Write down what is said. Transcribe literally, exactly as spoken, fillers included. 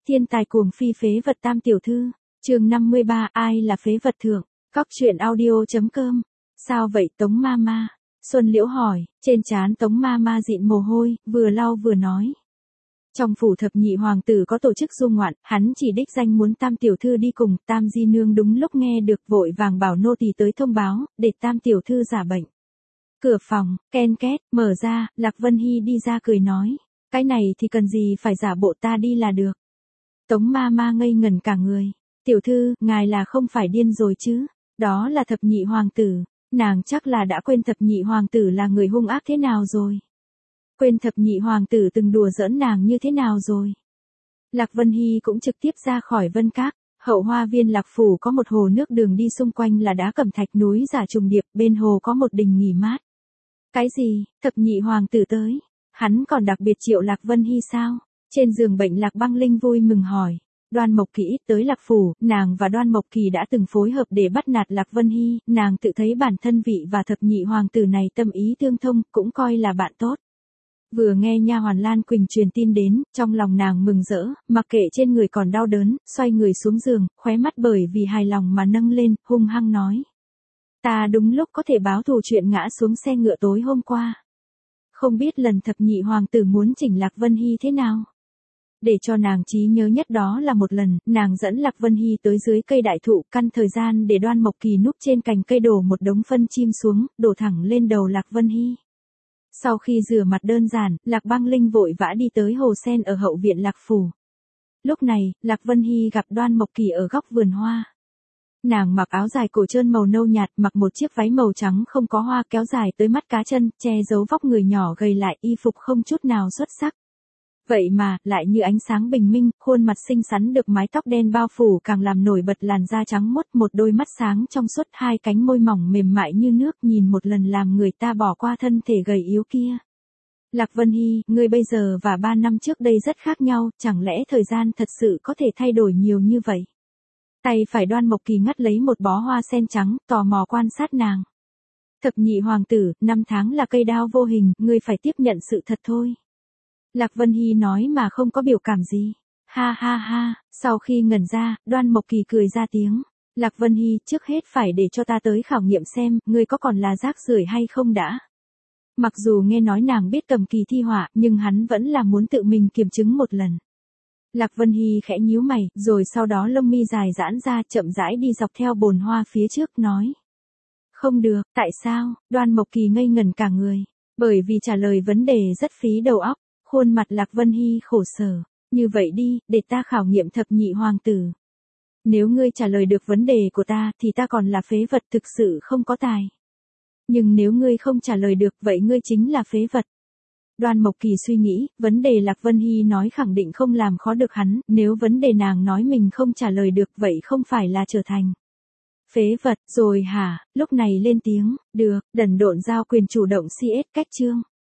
Thiên tài cuồng phi phế vật tam tiểu thư. Chương năm mươi ba, ai là phế vật thượng. Cóc truyện audio chấm com. Sao vậy Tống Mama? Xuân Liễu hỏi, trên trán Tống Mama dịn mồ hôi, vừa lau vừa nói. Trong phủ thập nhị hoàng tử có tổ chức du ngoạn, hắn chỉ đích danh muốn tam tiểu thư đi cùng, tam di nương đúng lúc nghe được vội vàng bảo nô tỳ tới thông báo, để tam tiểu thư giả bệnh. Cửa phòng, ken két, mở ra, Lạc Vân Hy đi ra cười nói, cái này thì cần gì phải giả bộ, ta đi là được. Tống Mama ngây ngẩn cả người, tiểu thư, ngài là không phải điên rồi chứ, đó là thập nhị hoàng tử, nàng chắc là đã quên thập nhị hoàng tử là người hung ác thế nào rồi. Quên thập nhị hoàng tử từng đùa giỡn nàng như thế nào rồi. Lạc Vân Hy cũng trực tiếp ra khỏi Vân Các, hậu hoa viên Lạc Phủ có một hồ nước, đường đi xung quanh là đá cẩm thạch núi giả trùng điệp, bên hồ có một đình nghỉ mát. Cái gì, thập nhị hoàng tử tới, hắn còn đặc biệt triệu Lạc Vân Hy sao? Trên giường bệnh Lạc Băng Linh vui mừng hỏi. Đoan Mộc Kỳ ít tới Lạc Phủ, nàng và Đoan Mộc Kỳ đã từng phối hợp để bắt nạt Lạc Vân Hy, nàng tự thấy bản thân vị và thập nhị hoàng tử này tâm ý tương thông, cũng coi là bạn tốt. Vừa nghe nha hoàn Lan Quỳnh truyền tin đến, trong lòng nàng mừng rỡ, mặc kệ trên người còn đau đớn, xoay người xuống giường, khóe mắt bởi vì hài lòng mà nâng lên, hung hăng nói. Ta đúng lúc có thể báo thù chuyện ngã xuống xe ngựa tối hôm qua. Không biết lần thập nhị hoàng tử muốn chỉnh Lạc Vân Hy thế nào? Để cho nàng trí nhớ nhất đó là một lần, nàng dẫn Lạc Vân Hy tới dưới cây đại thụ, căn thời gian để Đoan Mộc Kỳ núp trên cành cây đổ một đống phân chim xuống, đổ thẳng lên đầu Lạc Vân Hy. Sau khi rửa mặt đơn giản, Lạc Băng Linh vội vã đi tới hồ sen ở hậu viện Lạc Phủ. Lúc này, Lạc Vân Hy gặp Đoan Mộc Kỳ ở góc vườn hoa. Nàng mặc áo dài cổ trơn màu nâu nhạt, mặc một chiếc váy màu trắng không có hoa kéo dài tới mắt cá chân, che giấu vóc người nhỏ gầy lại, y phục không chút nào xuất sắc. Vậy mà, lại như ánh sáng bình minh, khuôn mặt xinh xắn được mái tóc đen bao phủ càng làm nổi bật làn da trắng muốt, một đôi mắt sáng trong suốt, hai cánh môi mỏng mềm mại như nước, nhìn một lần làm người ta bỏ qua thân thể gầy yếu kia. Lạc Vân Hy, ngươi bây giờ và ba năm trước đây rất khác nhau, chẳng lẽ thời gian thật sự có thể thay đổi nhiều như vậy? Tay phải Đoan Mộc Kỳ ngắt lấy một bó hoa sen trắng, tò mò quan sát nàng. Thập nhị hoàng tử, năm tháng là cây đao vô hình, ngươi phải tiếp nhận sự thật thôi. Lạc Vân Hy nói mà không có biểu cảm gì. Ha ha ha, sau khi ngẩn ra, Đoan Mộc Kỳ cười ra tiếng. Lạc Vân Hy, trước hết phải để cho ta tới khảo nghiệm xem, ngươi có còn là rác rưởi hay không đã. Mặc dù nghe nói nàng biết cầm kỳ thi họa, nhưng hắn vẫn là muốn tự mình kiểm chứng một lần. Lạc Vân Hy khẽ nhíu mày, rồi sau đó lông mi dài giãn ra, chậm rãi đi dọc theo bồn hoa phía trước, nói. Không được, tại sao? Đoan Mộc Kỳ ngây ngẩn cả người. Bởi vì trả lời vấn đề rất phí đầu óc. Khuôn mặt Lạc Vân Hy khổ sở. Như vậy đi, để ta khảo nghiệm thập nhị hoàng tử. Nếu ngươi trả lời được vấn đề của ta, thì ta còn là phế vật, thực sự không có tài. Nhưng nếu ngươi không trả lời được, vậy ngươi chính là phế vật. Đoan Mộc Kỳ suy nghĩ, vấn đề Lạc Vân Hy nói khẳng định không làm khó được hắn, nếu vấn đề nàng nói mình không trả lời được, vậy không phải là trở thành phế vật rồi hả? Lúc này lên tiếng, được, đần độn giao quyền chủ động xê ét cách chương.